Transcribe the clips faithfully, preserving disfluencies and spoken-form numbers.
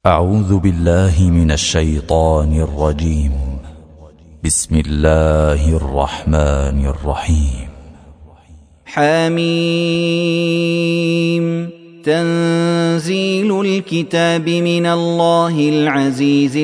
أعوذ بالله من الشيطان الرجيم. بسم الله الرحمن الرحيم. حميم. تنزيل الكتاب من الله العزيز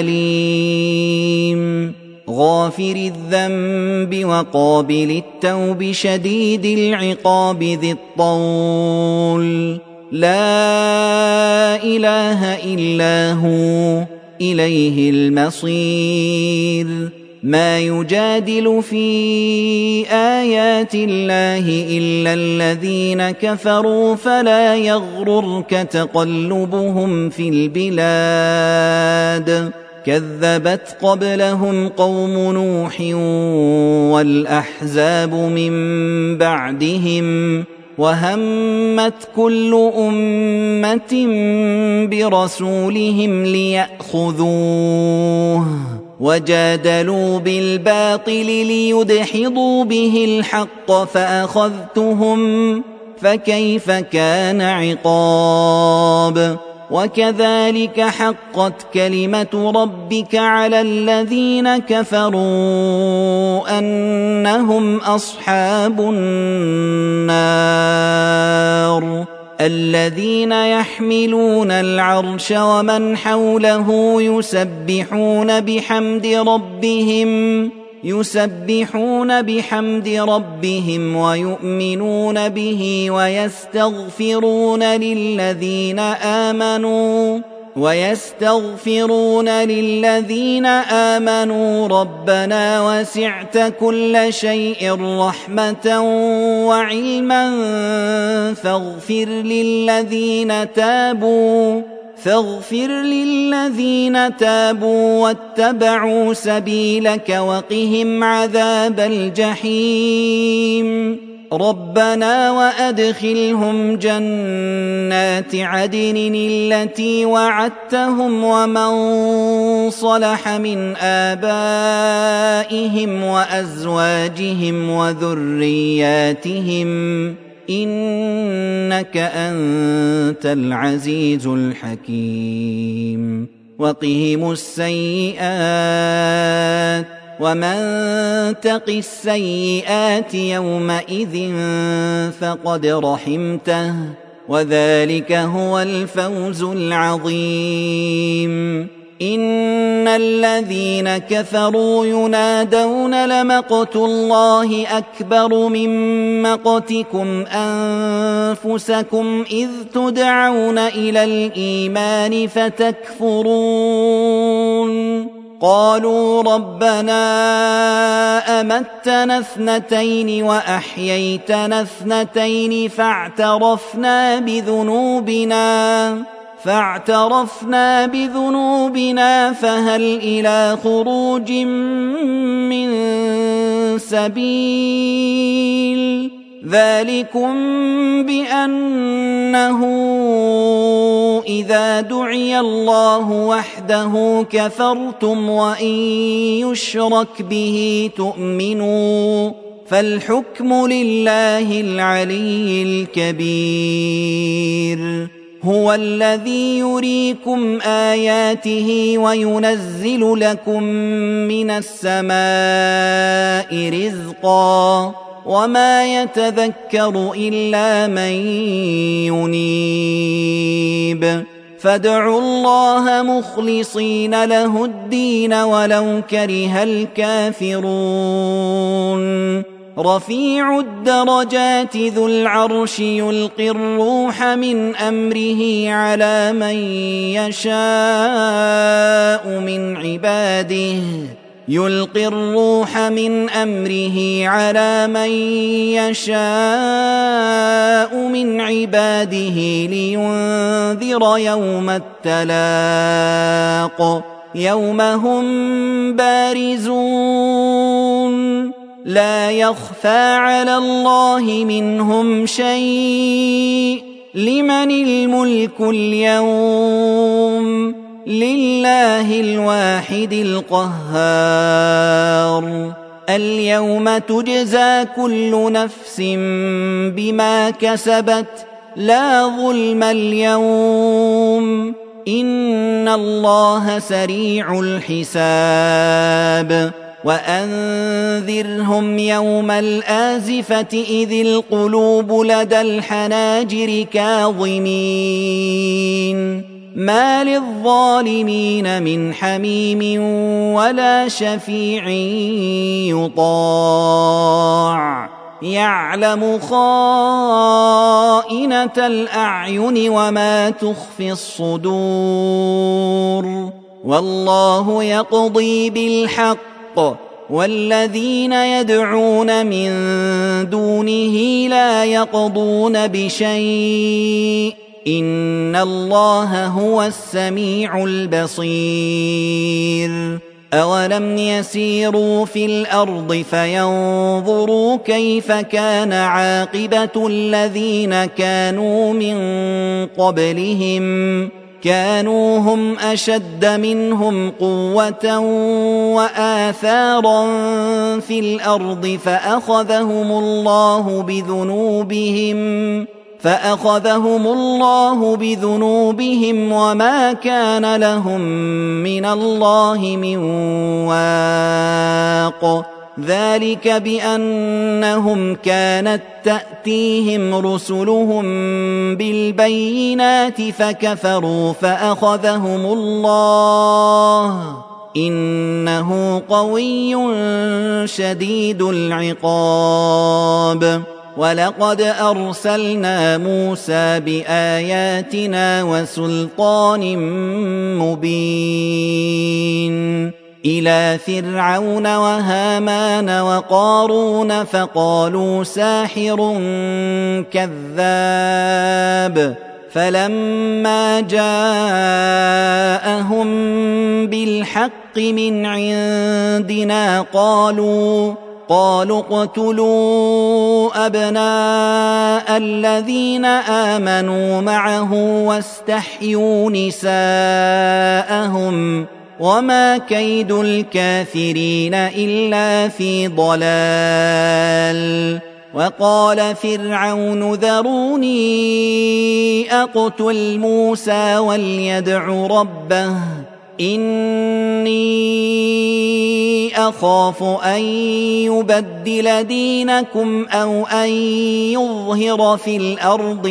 العليم، غافر الذنب وقابل التوب شديد العقاب ذي الطول، لا إله إلا هو إليه المصير. ما يجادل في آيات الله إلا الذين كفروا فلا يغررك تقلبهم في البلاد. كذبت قبلهم قوم نوح والأحزاب من بعدهم، وهمت كل أمة برسولهم ليأخذوه، وجادلوا بالباطل ليدحضوا به الحق فأخذتهم، فكيف كان عقاب. وكذلك حقت كلمة ربك على الذين كفروا أنهم أصحاب النار. الذين يحملون العرش ومن حوله يسبحون بحمد ربهم يسبحون بحمد ربهم ويؤمنون به ويستغفرون للذين آمنوا ويستغفرون للذين آمنوا ربنا وسعت كل شيء رحمة وعلما فاغفر للذين تابوا فاغفر للذين تابوا واتبعوا سبيلك وقهم عذاب الجحيم. ربنا وأدخلهم جنات عدن التي وعدتهم ومن صلح من آبائهم وأزواجهم وذرياتهم إنك أنت العزيز الحكيم. وقهم السيئات ومن تق السيئات يومئذ فقد رحمته، وذلك هو الفوز العظيم. إن الذين كفروا ينادون لمقت الله أكبر من مقتكم أنفسكم إذ تدعون إلى الإيمان فتكفرون. قالوا ربنا أمتنا اثنتين وأحييتنا اثنتين فاعترفنا بذنوبنا فاعترفنا بذنوبنا فهل إلى خروج من سبيل. ذلكم بأنه إذا دعي الله وحده كفرتم وإن يشرك به تؤمنوا، فالحكم لله العلي الكبير. هو الذي يريكم آياته وينزل لكم من السماء رزقا، وما يتذكر إلا من ينيب. فادعوا الله مخلصين له الدين ولو كره الكافرون. رفيع الدرجات ذو العرش يلقي الروح من أمره على من يشاء من عباده يلقي الروح من أمره على من يشاء من عباده لينذر يوم التلاق، يوم هم بارزون لا يخفى على الله منهم شيء. لمن الملك اليوم؟ لله الواحد القهار. اليوم تجزى كل نفس بما كسبت لا ظلم اليوم إن الله سريع الحساب وأنذرهم يوم الآزفة إذ القلوب لدى الحناجر كاظمين ما للظالمين من حميم ولا شفيع يطاع يعلم خائنة الأعين وما تخفي الصدور والله يقضي بالحق والذين يدعون من دونه لا يقضون بشيء إن الله هو السميع البصير أولم يسيروا في الأرض فينظروا كيف كان عاقبة الذين كانوا من قبلهم كانوا هم أشد منهم قوة وآثارا في الأرض فأخذهم الله بذنوبهم فأخذهم الله بذنوبهم وما كان لهم من الله من واق ذلك بأنهم كانت تأتيهم رسلهم بالبينات فكفروا فأخذهم الله إنه قوي شديد العقاب ولقد أرسلنا موسى بآياتنا وسلطان مبين إلى فرعون وهامان وقارون فقالوا ساحر كذاب فلما جاءهم بالحق من عندنا قالوا قالوا اقتلوا أبناء الذين آمنوا معه واستحيوا نساءهم وما كيد الكافرين إلا في ضلال وقال فرعون ذروني أقتل موسى وليدع ربه إني أخاف أن يبدل دينكم أو أن يظهر في الأرض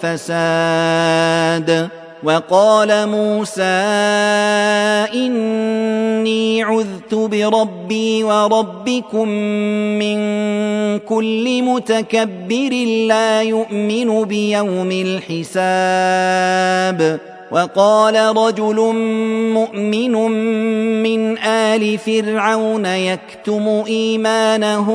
الفساد وقال موسى إني عذت بربي وربكم من كل متكبر لا يؤمن بيوم الحساب وقال رجل مؤمن من آل فرعون يكتم إيمانه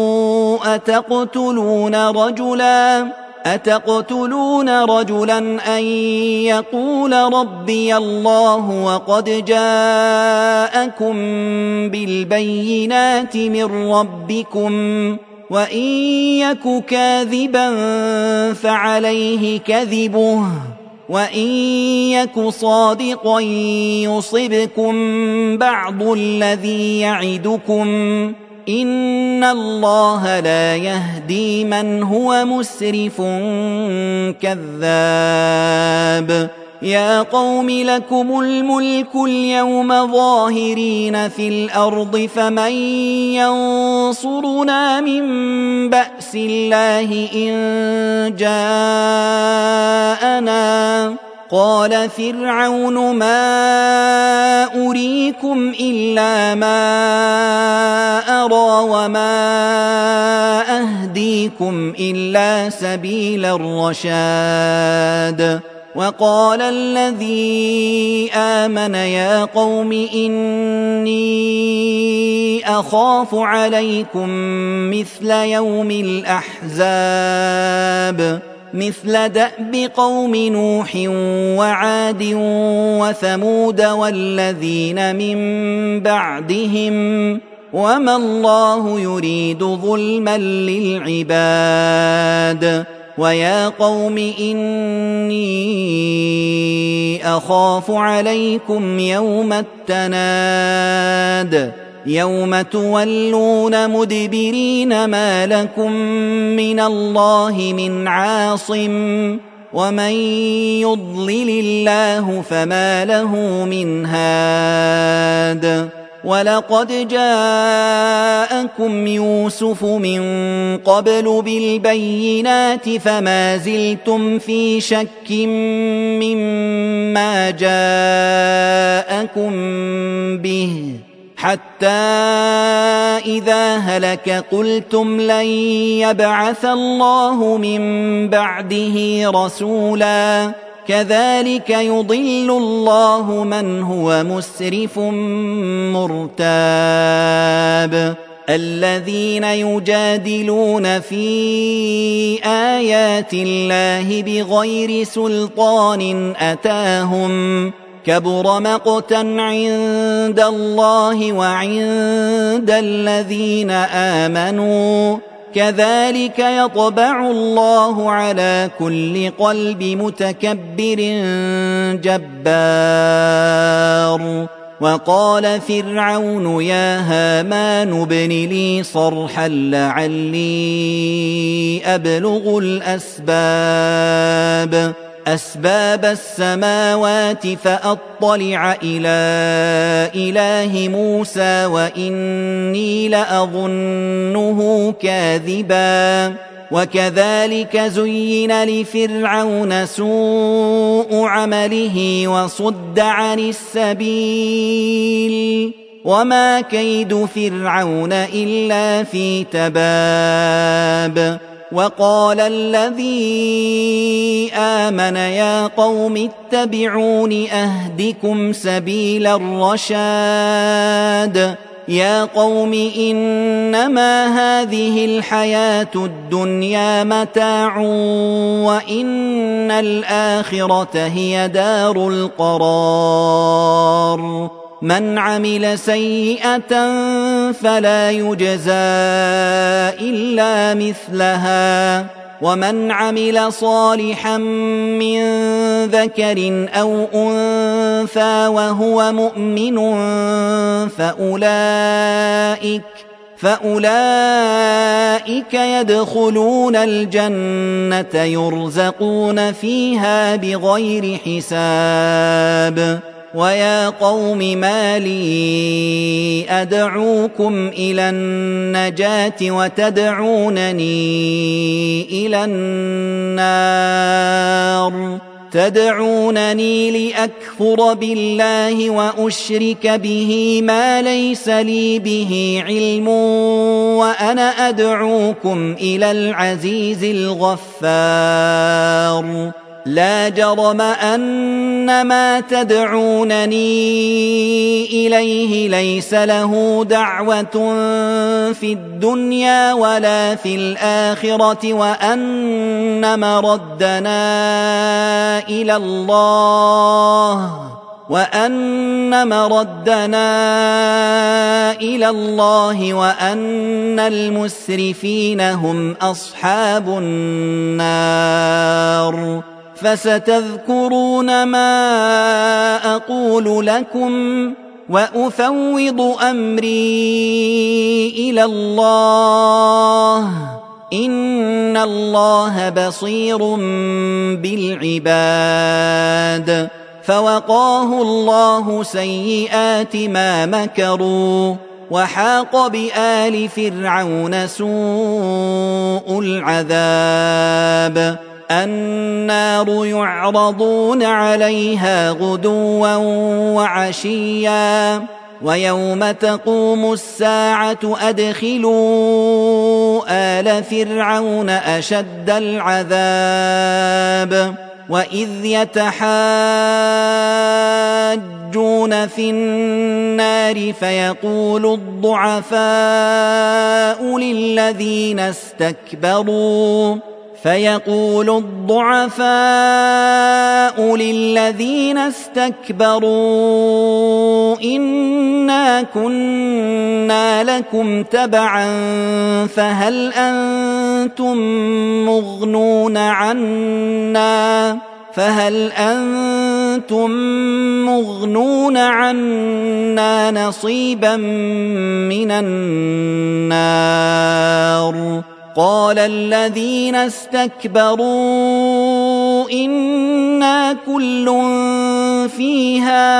أتقتلون رجلا أتقتلون رجلا أن يقول ربي الله وقد جاءكم بالبينات من ربكم وإن يك كاذبا فعليه كذبه وإن يك صادقا يصبكم بعض الذي يعدكم إن الله لا يهدي من هو مسرف كذاب يا قوم لكم الملك اليوم ظاهرين في الأرض فمن ينصرنا من بأس الله إن جاءنا قال فرعون ما أريكم إلا ما أرى وما أهديكم إلا سبيل الرشاد وقال الذي آمن يا قوم إني أخاف عليكم مثل يوم الأحزاب مثل دأب قوم نوح وعاد وثمود والذين من بعدهم وما الله يريد ظلما للعباد ويا قوم إني أخاف عليكم يوم التناد يوم تولون مدبرين ما لكم من الله من عاصم ومن يضلل الله فما له من هاد ولقد جاءكم يوسف من قبل بالبينات فما زلتم في شك مما جاءكم به حتى إذا هلك قلتم لن يبعث الله من بعده رسولا كذلك يضل الله من هو مسرف مرتاب الذين يجادلون في آيات الله بغير سلطان أتاهم كبر مقتا عند الله وعند الذين آمنوا كذلك يطبع الله على كل قلب متكبر جبار وقال فرعون يا هامان ابن لي صرحا لعلي أبلغ الأسباب أسباب السماوات فأطلع إلى إله موسى وإني لأظنه كاذبا وكذلك زين لفرعون سوء عمله وصد عن السبيل وما كيد فرعون إلا في تباب وقال الذي آمن يا قوم اتبعون أهدكم سبيل الرشاد يا قوم إنما هذه الحياة الدنيا متاع وإن الآخرة هي دار القرار من عمل سيئة فلا يجزى إلا مثلها ومن عمل صالحا من ذكر أو أنثى وهو مؤمن فأولئك فأولئك يدخلون الجنة يرزقون فيها بغير حساب ويا قوم ما لي أدعوكم إلى النجاة وتدعونني إلى النار تدعونني لأكفر بالله وأشرك به ما ليس لي به علم وأنا أدعوكم إلى العزيز الغفار لا جرم أن ما تدعونني إليه ليس له دعوة في الدنيا ولا في الآخرة وأن مردنا إلى الله وأن مردنا إلى الله وأن المسرفين هم أصحاب النار فستذكرون ما أقول لكم وأفوض أمري إلى الله إن الله بصير بالعباد فوقاه الله سيئات ما مكروا وحاق بآل فرعون سوء العذاب النار يعرضون عليها غدوا وعشيا ويوم تقوم الساعة أدخلوا آل فرعون أشد العذاب وإذ يتحاجون في النار فيقول الضعفاء للذين استكبروا فيقول الضعفاء للذين استكبروا إنا كنا لكم تبعا فهل أنتم مغنون عنا فهل أنتم مغنون عنا نصيبا من النار قال الذين استكبروا إنا كل فيها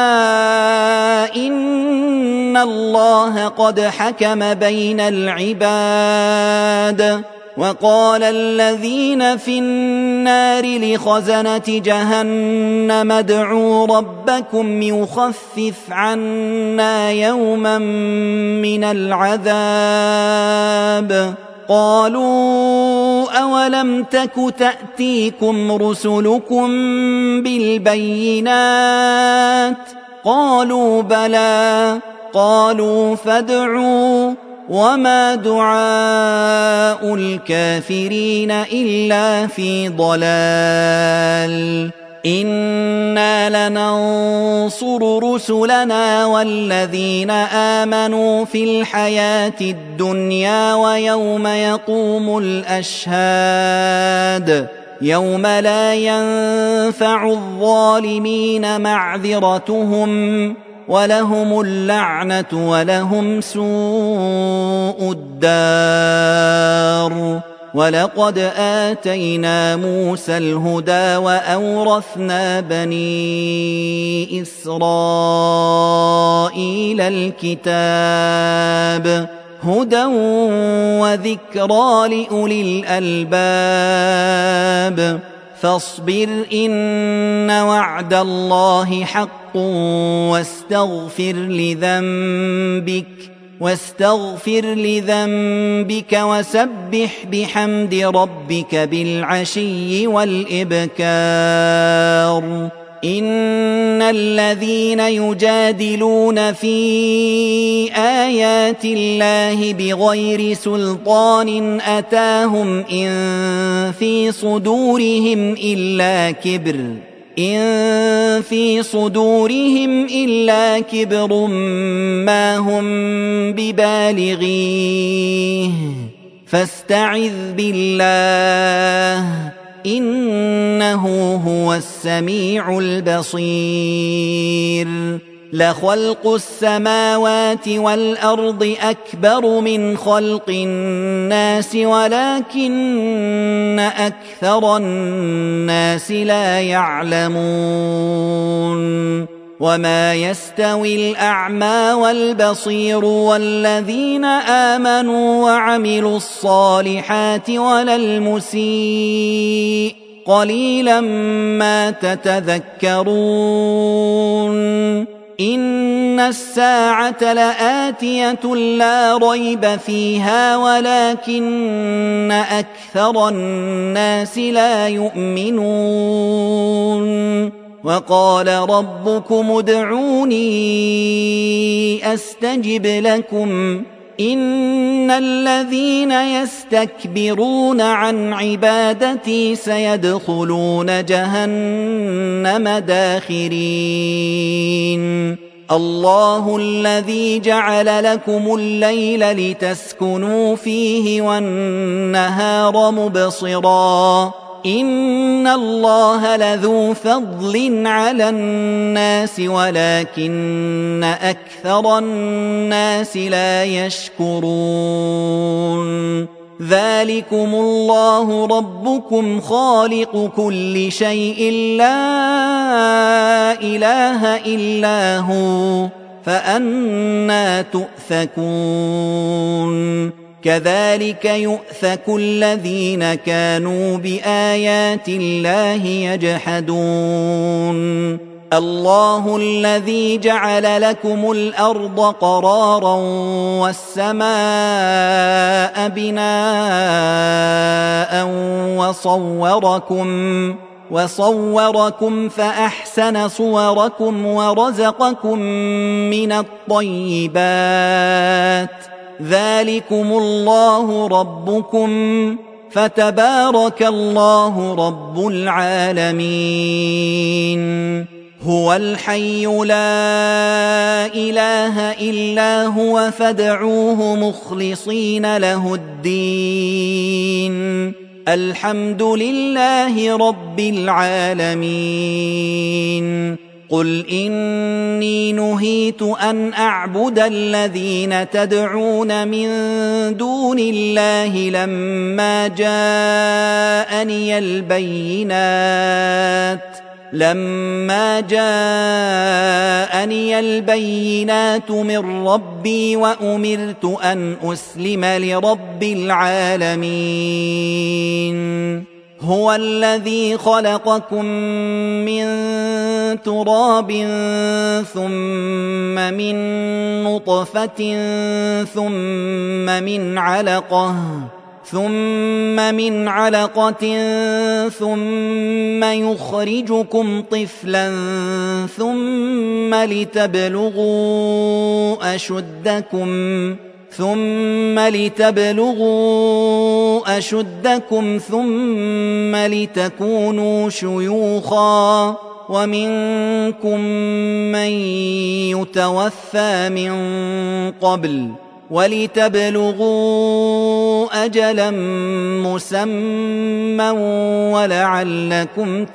إن الله قد حكم بين العباد وقال الذين في النار لخزنة جهنم ادعوا ربكم يخفف عنا يوما من العذاب قالوا أولم تك تأتيكم رسلكم بالبينات قالوا بلى قالوا فادعوا وما دعاء الكافرين إلا في ضلال إنا لننصر رسلنا والذين آمنوا في الحياة الدنيا ويوم يقوم الأشهاد يوم لا ينفع الظالمين معذرتهم ولهم اللعنة ولهم سوء الدار ولقد آتينا موسى الهدى وأورثنا بني إسرائيل الكتاب هدى وذكرى لأولي الألباب فاصبر إن وعد الله حق واستغفر لذنبك واستغفر لذنبك وسبح بحمد ربك بالعشي والإبكار إن الذين يجادلون في آيات الله بغير سلطان أتاهم إن في صدورهم إلا كبر إن في صدورهم إلا كبر ما هم ببالغيه فاستعذ بالله إنه هو السميع البصير لخلق السماوات والأرض أكبر من خلق الناس ولكن أكثر الناس لا يعلمون وما يستوي الأعمى والبصير والذين آمنوا وعملوا الصالحات ولا المسيء قليلا ما تتذكرون إن الساعة لآتية لا ريب فيها ولكن أكثر الناس لا يؤمنون وقال ربكم ادعوني أستجب لكم إن الذين يستكبرون عن عبادتي سيدخلون جهنم داخرين الله الذي جعل لكم الليل لتسكنوا فيه والنهار مبصرا إن الله لذو فضل على الناس ولكن أكثر الناس لا يشكرون ذلكم الله ربكم خالق كل شيء لا إله إلا هو فأنى تؤفكون كذلك يؤفك الذين كانوا بآيات الله يجحدون الله الذي جعل لكم الأرض قرارا والسماء بناء وصوركم وصوركم فأحسن صوركم ورزقكم من الطيبات ذلكم الله ربكم فتبارك الله رب العالمين هو الحي لا إله إلا هو فادعوه مخلصين له الدين الحمد لله رب العالمين قل إني نهيت أن أعبد الذين تدعون من دون الله لما جاءني البينات لما جاءني البينات من ربي وأمرت أن أسلم لرب العالمين هو الذي خلقكم من تراب ثم من نطفة ثم من علقة ثم من علقة ثم يخرجكم طفلا ثم لتبلغوا أشدكم ثم لتبلغوا أشدكم ثم لتكونوا شيوخا ومنكم من يتوفى من قبل ولتبلغوا أجلا مسمى ولعلكم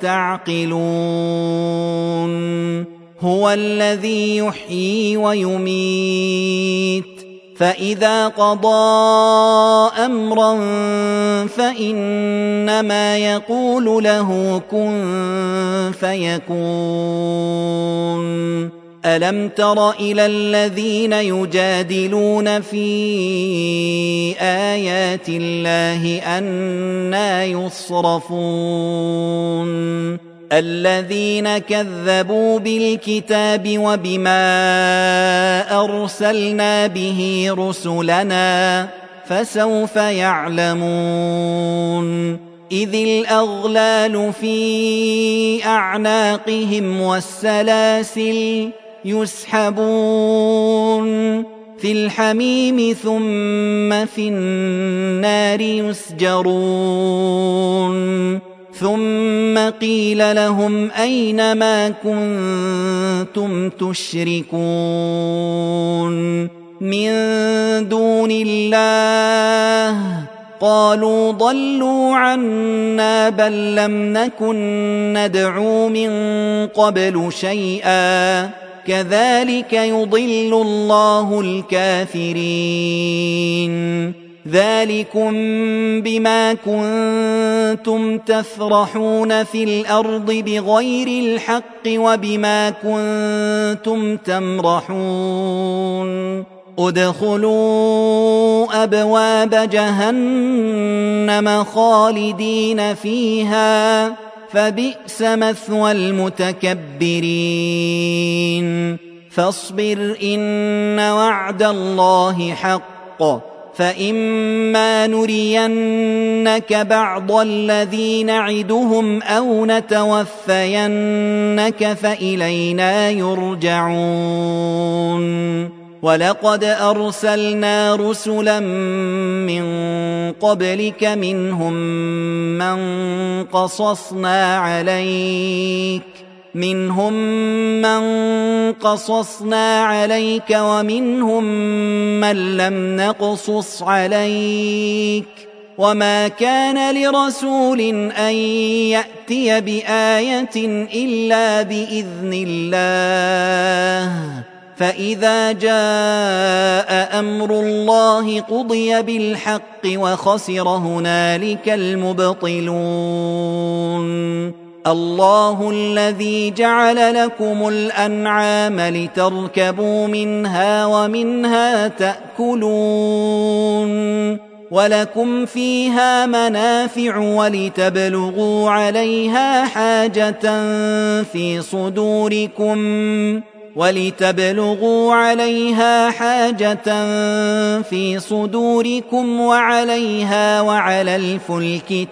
تعقلون هو الذي يحيي ويميت فإذا قضى أمرا فإنما يقول له كن فيكون ألم تر إلى الذين يجادلون في آيات الله أنى يصرفون الذين كذبوا بالكتاب وبما أرسلنا به رسلنا فسوف يعلمون إذ الأغلال في أعناقهم والسلاسل يسحبون في الحميم ثم في النار يسجرون ثم قيل لهم أين ما كنتم تشركون من دون الله قالوا ضلوا عنا بل لم نكن ندعو من قبل شيئا كذلك يضل الله الكافرين ذلكم بما كنتم تفرحون في الأرض بغير الحق وبما كنتم تمرحون ادخلوا أبواب جهنم خالدين فيها فبئس مثوى المتكبرين فاصبر إن وعد الله حق فإما نرينك بعض الذي نعدهم أو نتوفينك فإلينا يرجعون ولقد أرسلنا رسلا من قبلك منهم من قصصنا عليك منهم من قصصنا عليك ومنهم من لم نقصص عليك وما كان لرسول أن يأتي بآية إلا بإذن الله فإذا جاء أمر الله قضي بالحق وخسر هنالك المبطلون الله الذي جعل لكم الأنعام لتركبوا منها ومنها تأكلون ولكم فيها منافع ولتبلغوا عليها حاجة في صدوركم ولتبلغوا عليها حاجة في صدوركم وعليها وعلى الفلك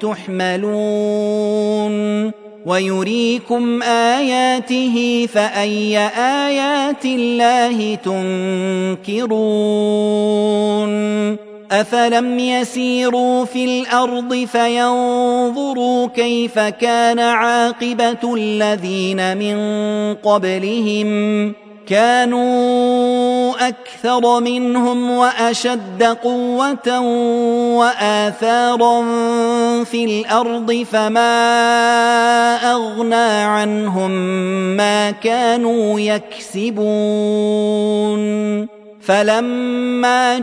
تحملون ويريكم آياته فأي آيات الله تنكرون أفلم يسيروا في الأرض فينظروا كيف كان عاقبة الذين من قبلهم كانوا أكثر منهم وأشد قوة وآثارا في الأرض فما أغنى عنهم ما كانوا يكسبون فلما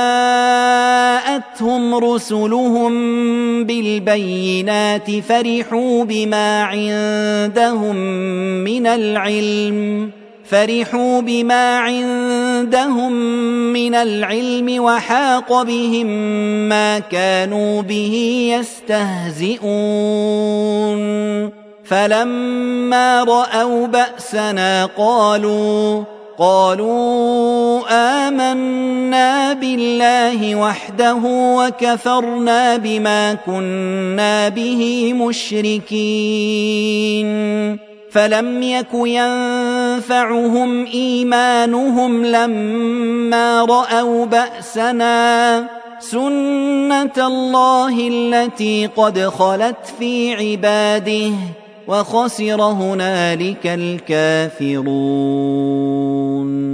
جاءتهم رسلهم بالبينات فرحوا بما عندهم من العلم فرحوا بما عندهم من العلم وحاق بهم ما كانوا به يستهزئون فلما رأوا بأسنا قالوا قالوا آمنا بالله وحده وكفرنا بما كنا به مشركين فلم يك ينفعهم إيمانهم لما رأوا بأسنا سنة الله التي قد خلت في عباده وخسر هنالك الكافرون